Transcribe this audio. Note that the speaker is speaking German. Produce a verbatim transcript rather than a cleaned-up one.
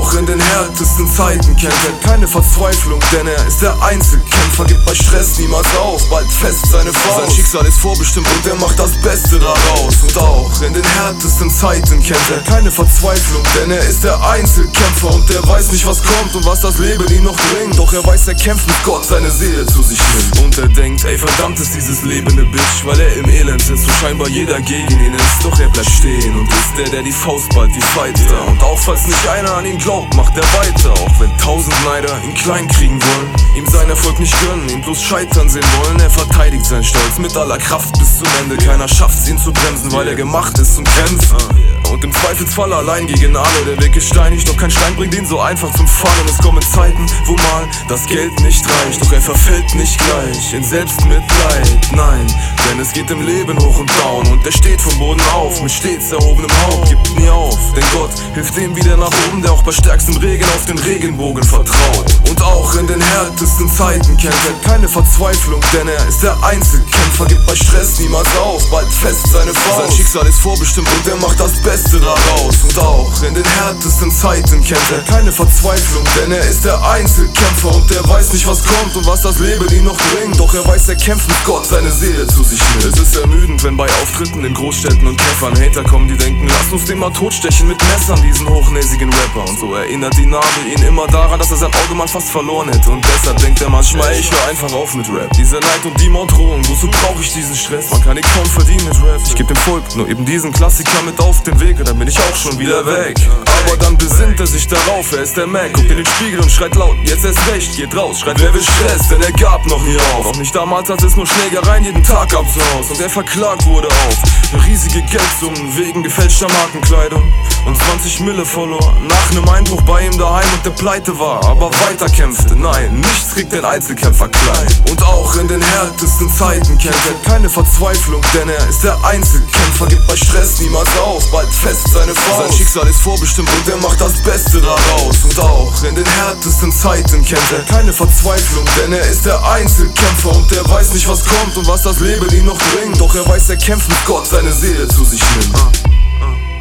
auch in den härtesten Zeiten kennt er keine Verzweiflung, denn er ist der Einzelkämpfer, gibt bei Stress niemals auf, bald fest seine Faust. Sein Schicksal ist vorbestimmt und er macht das Beste daraus. Und auch in den härtesten Zeiten kennt er keine Verzweiflung, denn er ist der Einzelkämpfer und er weiß nicht, was kommt und was das Leben ihm noch bringt. Doch er weiß, er kämpft mit Gott, seine Seele zu sich nimmt. Und er denkt, ey verdammt ist dieses Leben ne Bitch, weil er im Elend sitzt, wo scheinbar jeder gegen ihn ist. Doch er bleibt stehen und ist der, der die Faust bald wie Fighter. Und auch falls nicht einer an ihn glaubt, macht er weiter. Auch wenn tausend Neider ihn klein kriegen wollen, ihm seinen Erfolg nicht gönnen, ihn bloß scheitern sehen wollen. Er verteidigt seinen Stolz mit aller Kraft bis zum Ende. Keiner schafft's ihn zu bremsen, weil er gemacht ist zum Kämpfen. Und im Zweifelsfall allein gegen alle. Der Weg ist steinig, doch kein Stein bringt ihn so einfach zum Fallen. Es kommen Zeiten, wo mal das Geld nicht reicht, doch er verfällt nicht gleich in Selbstmitleid. Nein, denn es geht im Leben hoch und down und er steht vom Boden auf mit stets erhobenem Haupt, gibt nie auf, denn Gott hilft dem wieder nach oben, der auch bei stärkstem Regen auf den Regenbogen vertraut. Und auch in den härtesten Zeiten kennt er keine Verzweiflung, denn er ist der Einzelkämpfer, gibt bei Stress niemals auf, bald fest seine Faust. Sein Schicksal ist vorbestimmt und er macht das Beste daraus. Und auch in den härtesten Zeiten kennt er keine Verzweiflung, denn er ist der Einzelkämpfer und er weiß nicht, was kommt und was das Leben ihm noch bringt. Doch er weiß, er kämpft mit Gott, seine Seele zu sich nimmt. Es ist ermüdend, wenn bei Auftritten in Großstädten und Käfern Hater kommen, die denken, lass uns den mal totstechen mit Messern, diesen hochnäsigen Rapper. Und so erinnert die Narbe ihn immer daran, dass er sein Auge mal fast verloren hätte. Und deshalb denkt er manchmal, ey, ich hör einfach auf mit Rap. Dieser Neid und die Morddrohung, wozu brauch ich diesen Stress? Man kann ihn kaum verdienen mit Rap. Ich geb dem Volk nur eben diesen Klassiker mit auf den Weg und dann bin ich auch schon wieder weg. Aber dann besinnt er sich darauf, er ist der Mac, guckt in den Spiegel und schreit laut, jetzt erst recht, geht raus, schreit, wer will Stress, denn er gab noch nie auf. Auch nicht damals, als es nur Schlägereien jeden Tag abs Haus und er verklagt wurde auf riesige Geldsummen wegen gefälschter Markenkleidung und zwanzig Mille Follower nach nem Einbruch bei ihm daheim und der pleite war, aber weiterkämpfte. Nein, nichts kriegt den Einzelkämpfer klein. Und auch in den härtesten Zeiten kennt er keine Verzweiflung, denn er ist der Einzelkämpfer, gibt bei Stress niemals auf, bald fest seine Faust. Sein Schicksal ist vorbestimmt und er macht das Beste daraus. Und auch in den härtesten Zeiten kennt er keine Verzweiflung, denn er ist der Einzelkämpfer und er weiß nicht, was kommt und was das Leben ihm noch bringt. Doch er weiß, er kämpft mit Gott, seine Seele zu sich nimmt.